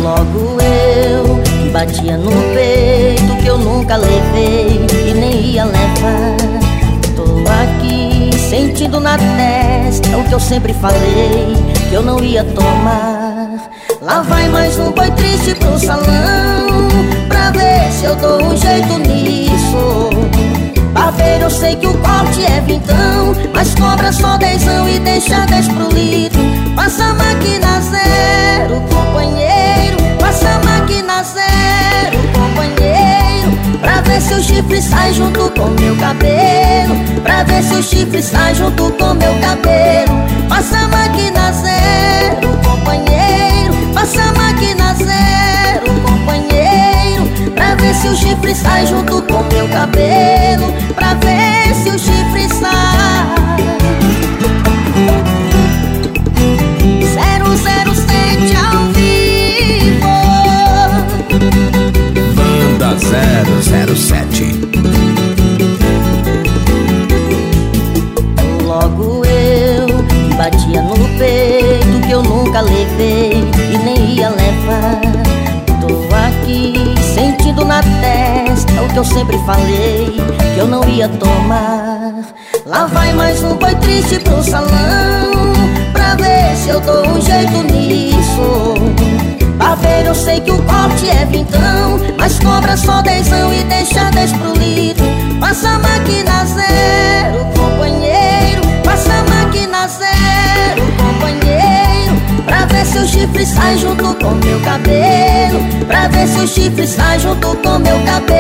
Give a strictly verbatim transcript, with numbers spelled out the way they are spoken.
Logo eu, que batia no peito, que eu nunca levei e nem ia levar. Tô aqui sentindo na testa o que eu sempre falei, que eu não ia tomar. Lá vai mais um boi triste pro salão, pra ver se eu dou um jeito nisso. Barbeiro, eu sei que o corte é vintão, mas cobra só dezão e deixa dez pro litro. Passa a máquina zero, companheiro. Passa a máquina zero, companheiro, pra ver se o chifre sai junto com meu cabelo. Pra ver se o chifre sai junto com meu cabelo. Passa a máquina zero, companheiro. Passa a máquina zero, companheiro, pra ver se o chifre sai junto com meu cabelo. Pra ver se o chifre sai. Zero zero sete ao vivo. Banda zero zero sete. Logo eu, que batia no peito, que eu nunca levei e nem ia levar. Tô aqui sentindo na testa o que eu sempre falei, que eu não ia tomar. Lá vai mais um boi triste pro salão, pra ver se eu dou um jeito nisso. Barbeiro, eu sei que o corte é vintão, mas cobra só dezão e deixa dez pro litro. Passa a máquina zero, companheiro. Passa a máquina zero, companheiro, pra ver se o chifre sai junto com meu cabelo. Pra ver se o chifre sai junto com meu cabelo.